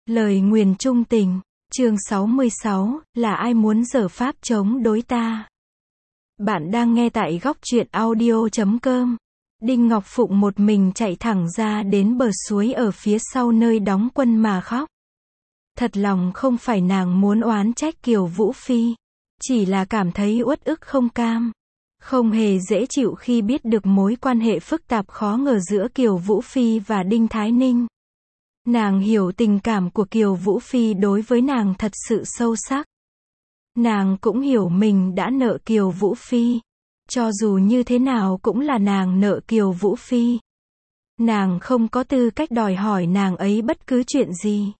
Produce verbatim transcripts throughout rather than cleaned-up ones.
Lời nguyền trung tình, chương sáu mươi sáu, là ai muốn giở pháp chống đối ta? Bạn đang nghe tại góc truyện audio chấm com. Đinh Ngọc Phụng một mình chạy thẳng ra đến bờ suối ở phía sau nơi đóng quân mà khóc. Thật lòng không phải nàng muốn oán trách Kiều Vũ Phi, chỉ là cảm thấy uất ức không cam. Không hề dễ chịu khi biết được mối quan hệ phức tạp khó ngờ giữa Kiều Vũ Phi và Đinh Thái Ninh. Nàng hiểu tình cảm của Kiều Vũ Phi đối với nàng thật sự sâu sắc. Nàng cũng hiểu mình đã nợ Kiều Vũ Phi. Cho dù như thế nào cũng là nàng nợ Kiều Vũ Phi. Nàng không có tư cách đòi hỏi nàng ấy bất cứ chuyện gì.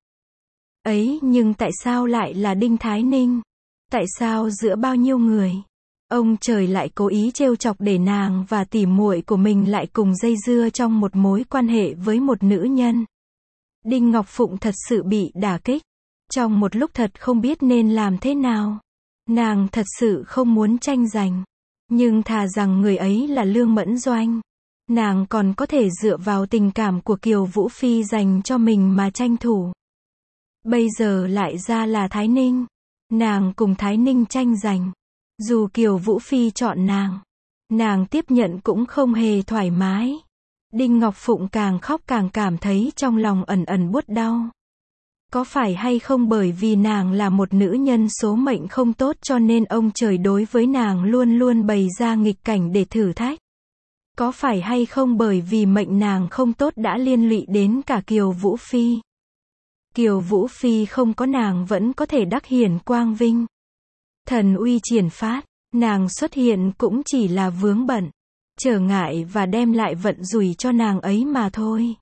Ấy nhưng tại sao lại là Đinh Thái Ninh? Tại sao giữa bao nhiêu người, ông trời lại cố ý trêu chọc để nàng và tỉ muội của mình lại cùng dây dưa trong một mối quan hệ với một nữ nhân? Đinh Ngọc Phụng thật sự bị đả kích. Trong một lúc thật không biết nên làm thế nào. Nàng thật sự không muốn tranh giành. Nhưng thà rằng người ấy là Lương Mẫn Doanh. Nàng còn có thể dựa vào tình cảm của Kiều Vũ Phi dành cho mình mà tranh thủ. Bây giờ lại ra là Thái Ninh. Nàng cùng Thái Ninh tranh giành. Dù Kiều Vũ Phi chọn nàng, nàng tiếp nhận cũng không hề thoải mái. Đinh Ngọc Phụng càng khóc càng cảm thấy trong lòng ẩn ẩn buốt đau. Có phải hay không bởi vì nàng là một nữ nhân số mệnh không tốt cho nên ông trời đối với nàng luôn luôn bày ra nghịch cảnh để thử thách? Có phải hay không bởi vì mệnh nàng không tốt đã liên lụy đến cả Kiều Vũ Phi? Kiều Vũ Phi không có nàng vẫn có thể đắc hiển quang vinh. Thần uy triển phát, nàng xuất hiện cũng chỉ là vướng bận, trở ngại và đem lại vận rủi cho nàng ấy mà thôi.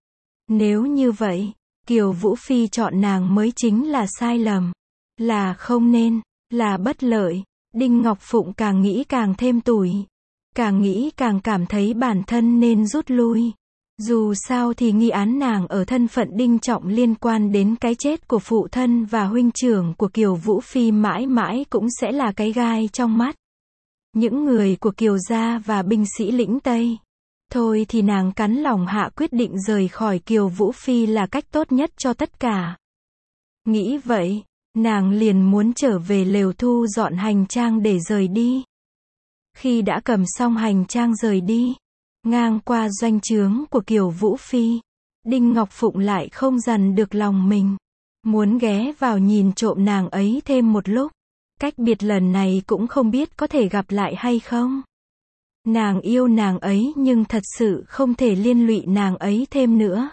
Nếu như vậy, Kiều Vũ Phi chọn nàng mới chính là sai lầm, là không nên, là bất lợi. Đinh Ngọc Phụng càng nghĩ càng thêm tủi, càng nghĩ càng cảm thấy bản thân nên rút lui. Dù sao thì nghi án nàng ở thân phận Đinh Trọng liên quan đến cái chết của phụ thân và huynh trưởng của Kiều Vũ Phi mãi mãi cũng sẽ là cái gai trong mắt những người của Kiều gia và binh sĩ lĩnh Tây. Thôi thì nàng cắn lòng hạ quyết định rời khỏi Kiều Vũ Phi là cách tốt nhất cho tất cả. Nghĩ vậy, nàng liền muốn trở về lều thu dọn hành trang để rời đi. Khi đã cầm xong hành trang rời đi, ngang qua doanh trướng của Kiều Vũ Phi, Đinh Ngọc Phụng lại không dằn được lòng mình. Muốn ghé vào nhìn trộm nàng ấy thêm một lúc. Cách biệt lần này cũng không biết có thể gặp lại hay không. Nàng yêu nàng ấy nhưng thật sự không thể liên lụy nàng ấy thêm nữa.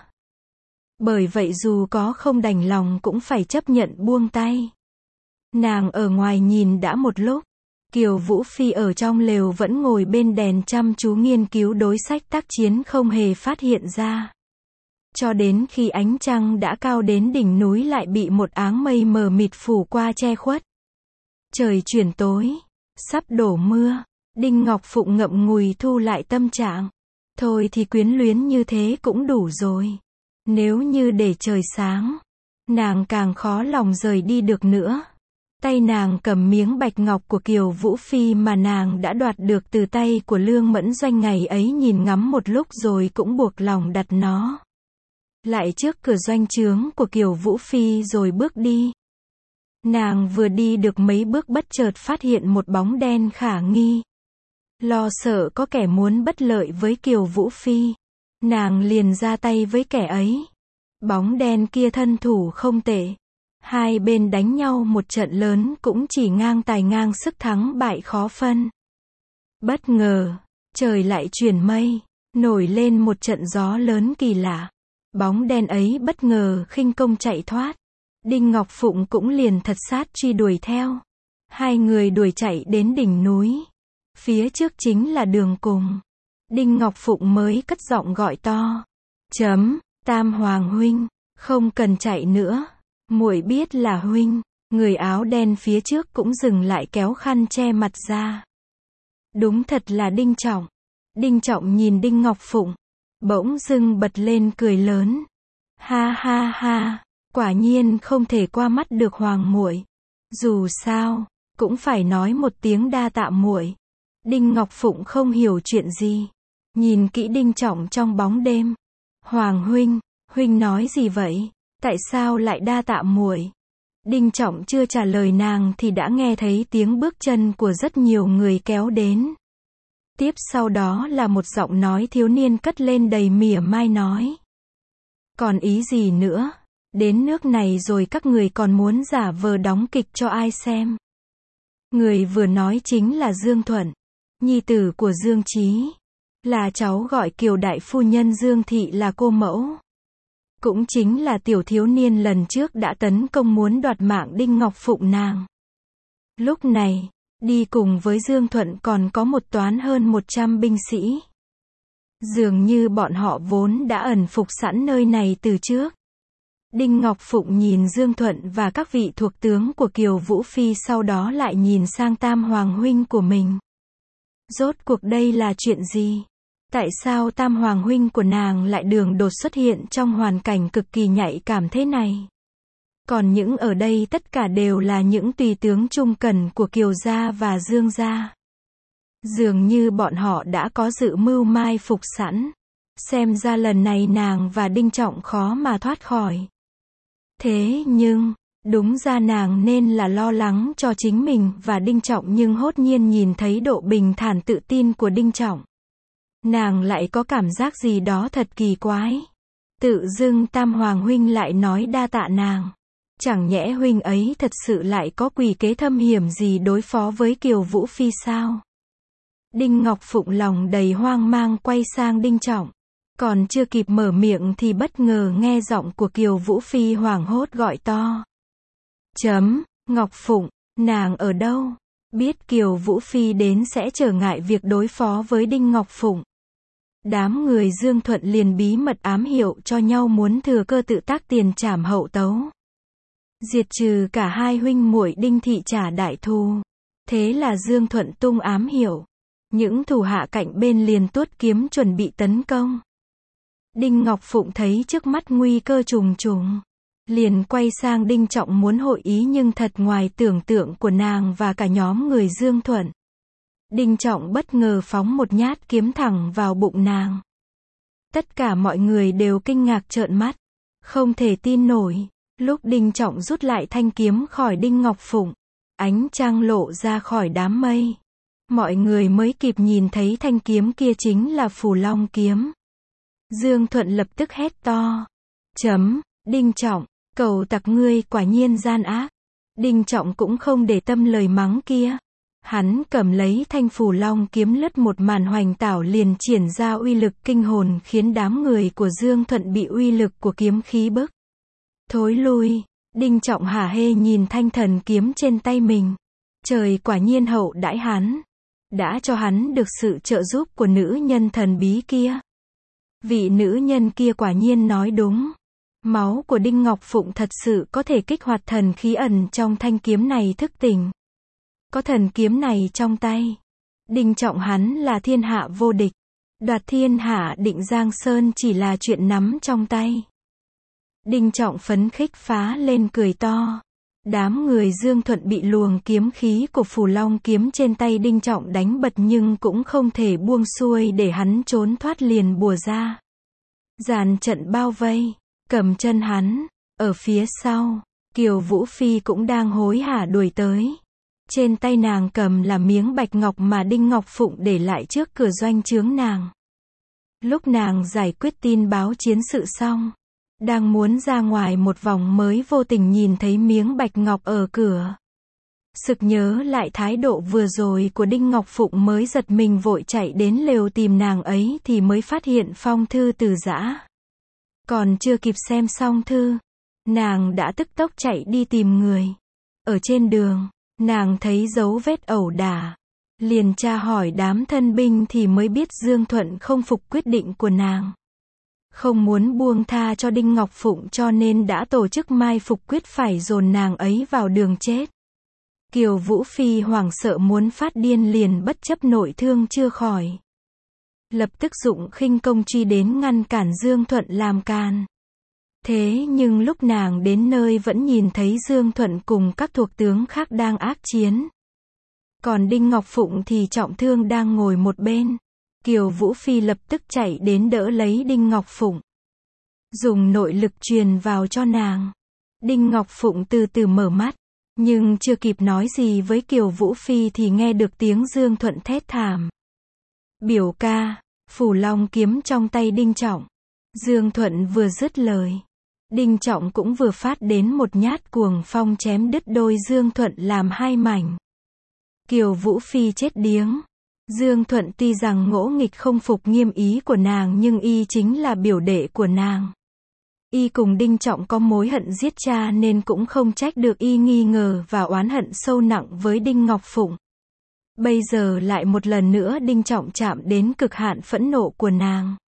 Bởi vậy dù có không đành lòng cũng phải chấp nhận buông tay. Nàng ở ngoài nhìn đã một lúc. Kiều Vũ Phi ở trong lều vẫn ngồi bên đèn chăm chú nghiên cứu đối sách tác chiến không hề phát hiện ra. Cho đến khi ánh trăng đã cao đến đỉnh núi lại bị một áng mây mờ mịt phủ qua che khuất. Trời chuyển tối, sắp đổ mưa. Đinh Ngọc Phụng ngậm ngùi thu lại tâm trạng. Thôi thì quyến luyến như thế cũng đủ rồi. Nếu như để trời sáng, nàng càng khó lòng rời đi được nữa. Tay nàng cầm miếng bạch ngọc của Kiều Vũ Phi mà nàng đã đoạt được từ tay của Lương Mẫn Doanh ngày ấy nhìn ngắm một lúc rồi cũng buộc lòng đặt nó lại trước cửa doanh trướng của Kiều Vũ Phi rồi bước đi. Nàng vừa đi được mấy bước bất chợt phát hiện một bóng đen khả nghi. Lo sợ có kẻ muốn bất lợi với Kiều Vũ Phi, nàng liền ra tay với kẻ ấy. Bóng đen kia thân thủ không tệ. Hai bên đánh nhau một trận lớn cũng chỉ ngang tài ngang sức thắng bại khó phân. Bất ngờ, trời lại chuyển mây, nổi lên một trận gió lớn kỳ lạ. Bóng đen ấy bất ngờ khinh công chạy thoát. Đinh Ngọc Phụng cũng liền thật sát truy đuổi theo. Hai người đuổi chạy đến đỉnh núi. Phía trước chính là đường cùng. Đinh Ngọc Phụng mới cất giọng gọi to. Chấm, Tam Hoàng huynh, không cần chạy nữa. Muội biết là huynh. Người áo đen phía trước cũng dừng lại kéo khăn che mặt ra. Đúng thật là Đinh Trọng. Đinh Trọng nhìn Đinh Ngọc Phụng, bỗng dưng bật lên cười lớn. Ha ha ha, quả nhiên không thể qua mắt được Hoàng muội. Dù sao, cũng phải nói một tiếng đa tạ muội. Đinh Ngọc Phụng không hiểu chuyện gì, nhìn kỹ Đinh Trọng trong bóng đêm. Hoàng huynh, huynh nói gì vậy? Tại sao lại đa tạ muội? Đinh Trọng chưa trả lời nàng thì đã nghe thấy tiếng bước chân của rất nhiều người kéo đến. Tiếp sau đó là một giọng nói thiếu niên cất lên đầy mỉa mai nói. Còn ý gì nữa? Đến nước này rồi các người còn muốn giả vờ đóng kịch cho ai xem? Người vừa nói chính là Dương Thuận, nhi tử của Dương Chí, là cháu gọi Kiều đại phu nhân Dương Thị là cô mẫu. Cũng chính là tiểu thiếu niên lần trước đã tấn công muốn đoạt mạng Đinh Ngọc Phụng nàng. Lúc này, đi cùng với Dương Thuận còn có một toán hơn một trăm binh sĩ. Dường như bọn họ vốn đã ẩn phục sẵn nơi này từ trước. Đinh Ngọc Phụng nhìn Dương Thuận và các vị thuộc tướng của Kiều Vũ Phi, sau đó lại nhìn sang Tam Hoàng huynh của mình. Rốt cuộc đây là chuyện gì? Tại sao Tam Hoàng huynh của nàng lại đường đột xuất hiện trong hoàn cảnh cực kỳ nhạy cảm thế này? Còn những ở đây tất cả đều là những tùy tướng trung cần của Kiều gia và Dương gia. Dường như bọn họ đã có dự mưu mai phục sẵn. Xem ra lần này nàng và Đinh Trọng khó mà thoát khỏi. Thế nhưng, đúng ra nàng nên là lo lắng cho chính mình và Đinh Trọng, nhưng hốt nhiên nhìn thấy độ bình thản tự tin của Đinh Trọng. Nàng lại có cảm giác gì đó thật kỳ quái. Tự dưng Tam Hoàng huynh lại nói đa tạ nàng. Chẳng nhẽ huynh ấy thật sự lại có quỷ kế thâm hiểm gì đối phó với Kiều Vũ Phi sao? Đinh Ngọc Phụng lòng đầy hoang mang quay sang Đinh Trọng. Còn chưa kịp mở miệng thì bất ngờ nghe giọng của Kiều Vũ Phi hoảng hốt gọi to. Chấm, Ngọc Phụng, nàng ở đâu? Biết Kiều Vũ Phi đến sẽ trở ngại việc đối phó với Đinh Ngọc Phụng. Đám người Dương Thuận liền bí mật ám hiệu cho nhau muốn thừa cơ tự tác tiền trảm hậu tấu. Diệt trừ cả hai huynh muội Đinh Thị trả đại thù. Thế là Dương Thuận tung ám hiệu. Những thủ hạ cạnh bên liền tuốt kiếm chuẩn bị tấn công. Đinh Ngọc Phụng thấy trước mắt nguy cơ trùng trùng. Liền quay sang Đinh Trọng muốn hội ý, nhưng thật ngoài tưởng tượng của nàng và cả nhóm người Dương Thuận. Đinh Trọng bất ngờ phóng một nhát kiếm thẳng vào bụng nàng. Tất cả mọi người đều kinh ngạc trợn mắt. Không thể tin nổi. Lúc Đinh Trọng rút lại thanh kiếm khỏi Đinh Ngọc Phụng, ánh trăng lộ ra khỏi đám mây. Mọi người mới kịp nhìn thấy thanh kiếm kia chính là Phù Long kiếm. Dương Thuận lập tức hét to. Chấm, Đinh Trọng, cầu tặc ngươi quả nhiên gian ác. Đinh Trọng cũng không để tâm lời mắng kia. Hắn cầm lấy thanh Phù Long kiếm lướt một màn hoành tảo liền triển ra uy lực kinh hồn, khiến đám người của Dương Thuận bị uy lực của kiếm khí bức thối lui. Đinh Trọng hả hê nhìn thanh thần kiếm trên tay mình. Trời quả nhiên hậu đãi hắn. Đã cho hắn được sự trợ giúp của nữ nhân thần bí kia. Vị nữ nhân kia quả nhiên nói đúng. Máu của Đinh Ngọc Phụng thật sự có thể kích hoạt thần khí ẩn trong thanh kiếm này thức tỉnh. Có thần kiếm này trong tay, Đinh Trọng hắn là thiên hạ vô địch. Đoạt thiên hạ định Giang Sơn chỉ là chuyện nắm trong tay. Đinh Trọng phấn khích phá lên cười to. Đám người Dương Thuận bị luồng kiếm khí của Phù Long kiếm trên tay Đinh Trọng đánh bật, nhưng cũng không thể buông xuôi để hắn trốn thoát, liền bùa ra. Dàn trận bao vây, cầm chân hắn. Ở phía sau, Kiều Vũ Phi cũng đang hối hả đuổi tới. Trên tay nàng cầm là miếng bạch ngọc mà Đinh Ngọc Phụng để lại trước cửa doanh trướng nàng. Lúc nàng giải quyết tin báo chiến sự xong, đang muốn ra ngoài một vòng mới vô tình nhìn thấy miếng bạch ngọc ở cửa. Sực nhớ lại thái độ vừa rồi của Đinh Ngọc Phụng mới giật mình vội chạy đến lều tìm nàng ấy thì mới phát hiện phong thư từ giã. Còn chưa kịp xem xong thư, nàng đã tức tốc chạy đi tìm người. Ở trên đường, nàng thấy dấu vết ẩu đả. Liền tra hỏi đám thân binh thì mới biết Dương Thuận không phục quyết định của nàng. Không muốn buông tha cho Đinh Ngọc Phụng cho nên đã tổ chức mai phục quyết phải dồn nàng ấy vào đường chết. Kiều Vũ Phi hoảng sợ muốn phát điên liền bất chấp nội thương chưa khỏi. Lập tức dụng khinh công truy đến ngăn cản Dương Thuận làm càn. Thế nhưng lúc nàng đến nơi vẫn nhìn thấy Dương Thuận cùng các thuộc tướng khác đang ác chiến. Còn Đinh Ngọc Phụng thì trọng thương đang ngồi một bên. Kiều Vũ Phi lập tức chạy đến đỡ lấy Đinh Ngọc Phụng. dùng nội lực truyền vào cho nàng. Đinh Ngọc Phụng từ từ mở mắt, nhưng chưa kịp nói gì với Kiều Vũ Phi thì nghe được tiếng Dương Thuận thét thảm. Biểu ca, Phù Long kiếm trong tay Đinh Trọng. Dương Thuận vừa dứt lời, Đinh Trọng cũng vừa phát đến một nhát cuồng phong chém đứt đôi Dương Thuận làm hai mảnh. Kiều Vũ Phi chết điếng. Dương Thuận tuy rằng ngỗ nghịch không phục nghiêm ý của nàng nhưng y chính là biểu đệ của nàng. Y cùng Đinh Trọng có mối hận giết cha nên cũng không trách được y nghi ngờ và oán hận sâu nặng với Đinh Ngọc Phụng. Bây giờ lại một lần nữa Đinh Trọng chạm đến cực hạn phẫn nộ của nàng.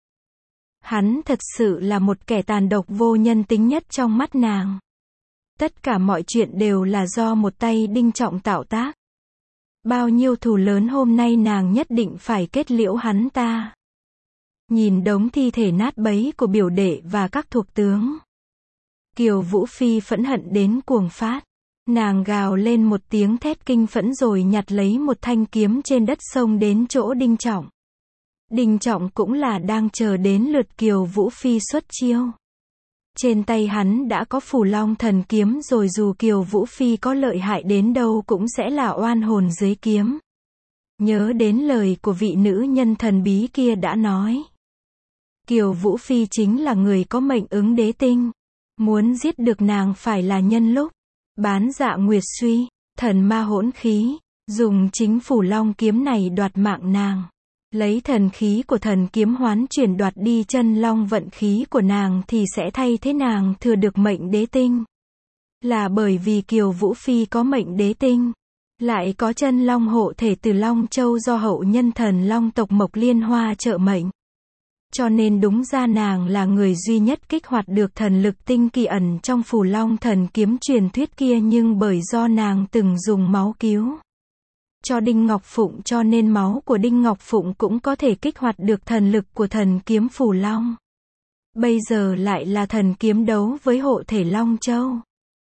Hắn thật sự là một kẻ tàn độc vô nhân tính nhất trong mắt nàng. Tất cả mọi chuyện đều là do một tay Đinh Trọng tạo tác. Bao nhiêu thù lớn hôm nay nàng nhất định phải kết liễu hắn ta. Nhìn đống thi thể nát bấy của biểu đệ và các thuộc tướng, Kiều Vũ Phi phẫn hận đến cuồng phát. Nàng gào lên một tiếng thét kinh phẫn rồi nhặt lấy một thanh kiếm trên đất xông đến chỗ Đinh Trọng. Đinh Trọng cũng là đang chờ đến lượt Kiều Vũ Phi xuất chiêu. Trên tay hắn đã có Phù Long thần kiếm rồi, dù Kiều Vũ Phi có lợi hại đến đâu cũng sẽ là oan hồn dưới kiếm. Nhớ đến lời của vị nữ nhân thần bí kia đã nói. Kiều Vũ Phi chính là người có mệnh ứng đế tinh. Muốn giết được nàng phải là nhân lúc bán dạ nguyệt suy, thần ma hỗn khí, dùng chính Phù Long kiếm này đoạt mạng nàng. Lấy thần khí của thần kiếm hoán chuyển đoạt đi chân long vận khí của nàng thì sẽ thay thế nàng thừa được mệnh đế tinh. Là bởi vì Kiều Vũ Phi có mệnh đế tinh, lại có chân long hộ thể từ Long Châu do hậu nhân thần long tộc Mộc Liên Hoa trợ mệnh. Cho nên đúng ra nàng là người duy nhất kích hoạt được thần lực tinh kỳ ẩn trong Phù Long thần kiếm truyền thuyết kia, nhưng bởi do nàng từng dùng máu cứu cho Đinh Ngọc Phụng cho nên máu của Đinh Ngọc Phụng cũng có thể kích hoạt được thần lực của thần kiếm Phù Long. Bây giờ lại là thần kiếm đấu với hộ thể Long Châu.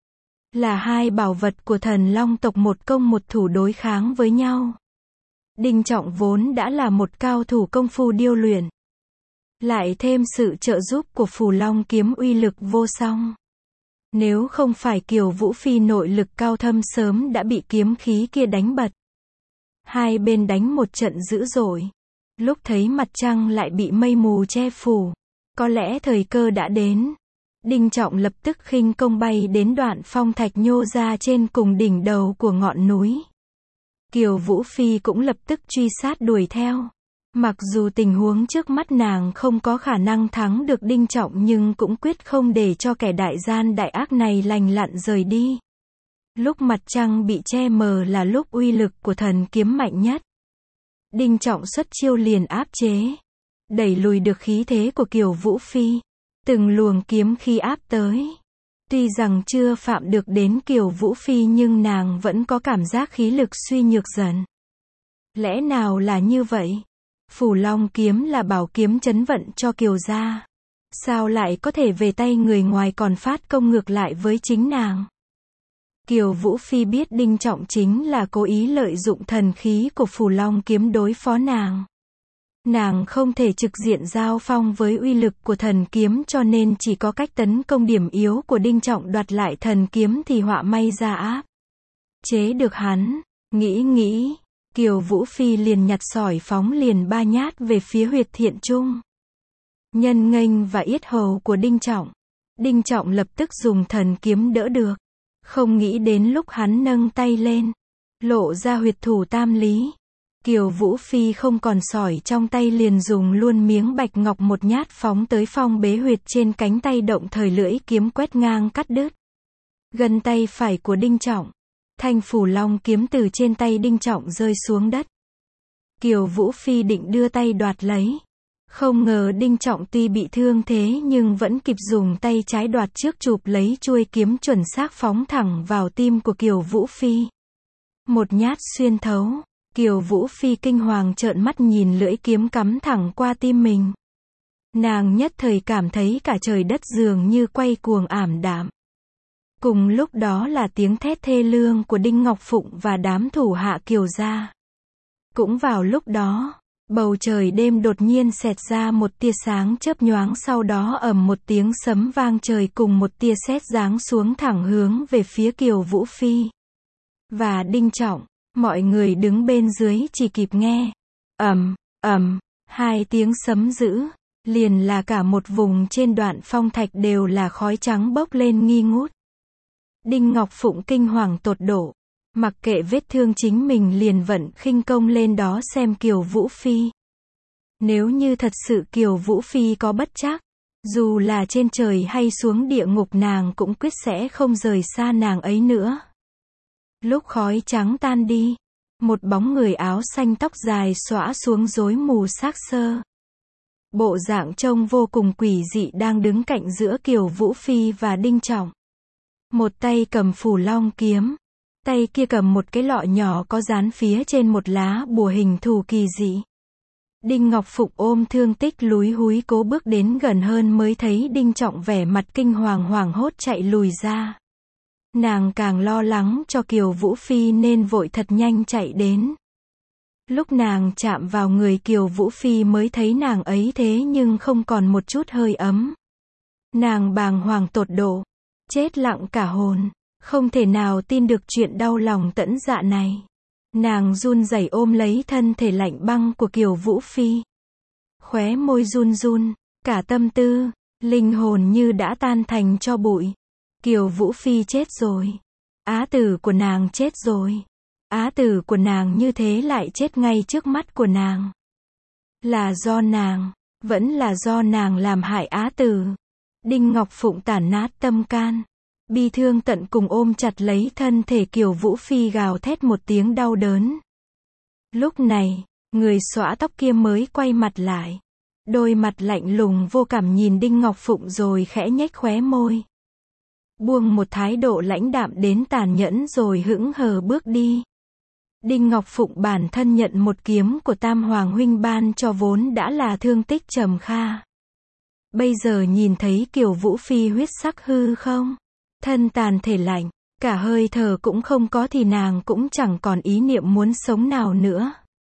Là hai bảo vật của thần long tộc một công một thủ đối kháng với nhau. Đinh Trọng vốn đã là một cao thủ công phu điêu luyện. Lại thêm sự trợ giúp của Phù Long kiếm uy lực vô song. Nếu không phải Kiều Vũ Phi nội lực cao thâm sớm đã bị kiếm khí kia đánh bật. Hai bên đánh một trận dữ dội. Lúc thấy mặt trăng lại bị mây mù che phủ. Có lẽ thời cơ đã đến. Đinh Trọng lập tức khinh công bay đến đoạn phong thạch nhô ra trên cùng đỉnh đầu của ngọn núi. Kiều Vũ Phi cũng lập tức truy sát đuổi theo. Mặc dù tình huống trước mắt nàng không có khả năng thắng được Đinh Trọng nhưng cũng quyết không để cho kẻ đại gian đại ác này lành lặn rời đi. Lúc mặt trăng bị che mờ là lúc uy lực của thần kiếm mạnh nhất. Đinh Trọng xuất chiêu liền áp chế, đẩy lùi được khí thế của Kiều Vũ Phi. Từng luồng kiếm khí áp tới. Tuy rằng chưa phạm được đến Kiều Vũ Phi nhưng nàng vẫn có cảm giác khí lực suy nhược dần. Lẽ nào là như vậy? Phù Long kiếm là bảo kiếm trấn vận cho Kiều gia. Sao lại có thể về tay người ngoài còn phát công ngược lại với chính nàng? Kiều Vũ Phi biết Đinh Trọng chính là cố ý lợi dụng thần khí của Phù Long kiếm đối phó nàng. Nàng không thể trực diện giao phong với uy lực của thần kiếm cho nên chỉ có cách tấn công điểm yếu của Đinh Trọng đoạt lại thần kiếm thì họa may ra áp chế được hắn. Nghĩ nghĩ, Kiều Vũ Phi liền nhặt sỏi phóng liền ba nhát về phía huyệt thiện trung. Nhân nghênh và yết hầu của Đinh Trọng. Đinh Trọng lập tức dùng thần kiếm đỡ được. Không nghĩ đến lúc hắn nâng tay lên, lộ ra huyệt thủ tam lý. Kiều Vũ Phi không còn sỏi trong tay liền dùng luôn miếng bạch ngọc một nhát phóng tới phong bế huyệt trên cánh tay, động thời lưỡi kiếm quét ngang cắt đứt gần tay phải của Đinh Trọng. Thanh Phù Long kiếm từ trên tay Đinh Trọng rơi xuống đất. Kiều Vũ Phi định đưa tay đoạt lấy. Không ngờ Đinh Trọng tuy bị thương thế nhưng vẫn kịp dùng tay trái đoạt trước chụp lấy chuôi kiếm chuẩn xác phóng thẳng vào tim của Kiều Vũ Phi. Một nhát xuyên thấu. Kiều Vũ Phi kinh hoàng trợn mắt nhìn lưỡi kiếm cắm thẳng qua tim mình. Nàng nhất thời cảm thấy cả trời đất dường như quay cuồng ảm đạm. Cùng lúc đó là tiếng thét thê lương của Đinh Ngọc Phụng và đám thủ hạ Kiều gia. Cũng vào lúc đó, Bầu trời đêm đột nhiên xẹt ra một tia sáng chớp nhoáng, sau đó ầm một tiếng sấm vang trời cùng một tia sét giáng xuống thẳng hướng về phía Kiều Vũ Phi và Đinh Trọng. Mọi người đứng bên dưới chỉ kịp nghe ầm, ầm, hai tiếng sấm dữ, liền là cả một vùng trên Đoạn Phong Thạch đều là khói trắng bốc lên nghi ngút. Đinh Ngọc Phụng kinh hoàng tột độ, mặc kệ vết thương chính mình liền vận khinh công lên đó xem Kiều Vũ Phi. Nếu như thật sự Kiều Vũ Phi có bất trắc, dù là trên trời hay xuống địa ngục nàng cũng quyết sẽ không rời xa nàng ấy nữa. Lúc khói trắng tan đi, một bóng người áo xanh tóc dài xõa xuống rối mù xác xơ. Bộ dạng trông vô cùng quỷ dị đang đứng cạnh giữa Kiều Vũ Phi và Đinh Trọng. Một tay cầm Phù Long kiếm, tay kia cầm một cái lọ nhỏ có dán phía trên một lá bùa hình thù kỳ dị. Đinh Ngọc Phụng ôm thương tích lúi húi cố bước đến gần hơn mới thấy Đinh Trọng vẻ mặt kinh hoàng hoảng hốt chạy lùi ra. Nàng càng lo lắng cho Kiều Vũ Phi nên vội thật nhanh chạy đến. Lúc nàng chạm vào người Kiều Vũ Phi mới thấy nàng ấy thế nhưng không còn một chút hơi ấm. Nàng bàng hoàng tột độ, chết lặng cả hồn, không thể nào tin được chuyện đau lòng tẫn dạ này. Nàng run rẩy ôm lấy thân thể lạnh băng của Kiều Vũ Phi. Khóe môi run run, cả tâm tư, linh hồn như đã tan thành tro bụi. Kiều Vũ Phi chết rồi. Á tử của nàng chết rồi. Á tử của nàng như thế lại chết ngay trước mắt của nàng. Là do nàng, vẫn là do nàng làm hại á tử. Đinh Ngọc Phụng tàn nát tâm can, bi thương tận cùng ôm chặt lấy thân thể Kiều Vũ Phi gào thét một tiếng đau đớn. Lúc này, người xõa tóc kia mới quay mặt lại. Đôi mặt lạnh lùng vô cảm nhìn Đinh Ngọc Phụng rồi khẽ nhếch khóe môi. Buông một thái độ lãnh đạm đến tàn nhẫn rồi hững hờ bước đi. Đinh Ngọc Phụng bản thân nhận một kiếm của Tam Hoàng huynh ban cho vốn đã là thương tích trầm kha. Bây giờ nhìn thấy Kiều Vũ Phi huyết sắc hư không, thân tàn thể lạnh, cả hơi thở cũng không có thì nàng cũng chẳng còn ý niệm muốn sống nào nữa.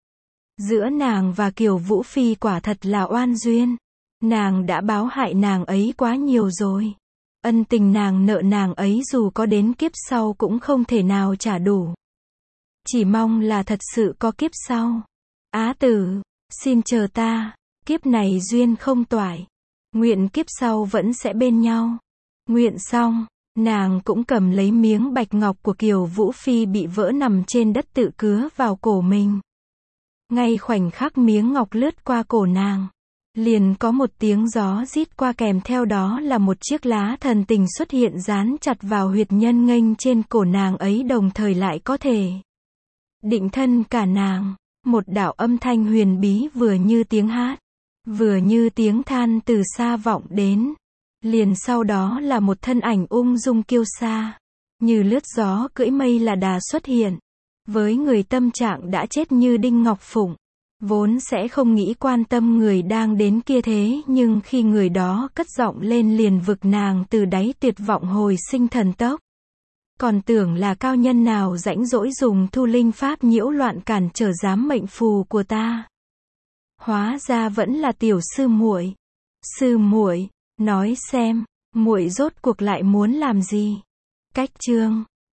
Giữa nàng và Kiều Vũ Phi quả thật là oan duyên. Nàng đã báo hại nàng ấy quá nhiều rồi. Ân tình nàng nợ nàng ấy dù có đến kiếp sau cũng không thể nào trả đủ. Chỉ mong là thật sự có kiếp sau. Á tử, xin chờ ta, kiếp này duyên không toại. Nguyện kiếp sau vẫn sẽ bên nhau. Nguyện xong, nàng cũng cầm lấy miếng bạch ngọc của Kiều Vũ Phi bị vỡ nằm trên đất tự cứa vào cổ mình. Ngay khoảnh khắc miếng ngọc lướt qua cổ nàng, liền có một tiếng gió rít qua, kèm theo đó là một chiếc lá thần tình xuất hiện dán chặt vào huyệt nhân nghênh trên cổ nàng ấy, đồng thời lại có thể định thân cả nàng. Một đạo âm thanh huyền bí vừa như tiếng hát, vừa như tiếng than từ xa vọng đến. Liền sau đó là một thân ảnh ung dung kiêu sa, như lướt gió cưỡi mây là đà xuất hiện. Với người tâm trạng đã chết như Đinh Ngọc Phụng, vốn sẽ không nghĩ quan tâm người đang đến kia, thế nhưng khi người đó cất giọng lên liền vực nàng từ đáy tuyệt vọng hồi sinh thần tốc. Còn tưởng là cao nhân nào rãnh rỗi dùng thu linh pháp nhiễu loạn cản trở giám mệnh phù của ta. Hóa ra vẫn là tiểu sư muội. Sư muội, nói xem, muội rốt cuộc lại muốn làm gì? Cách chương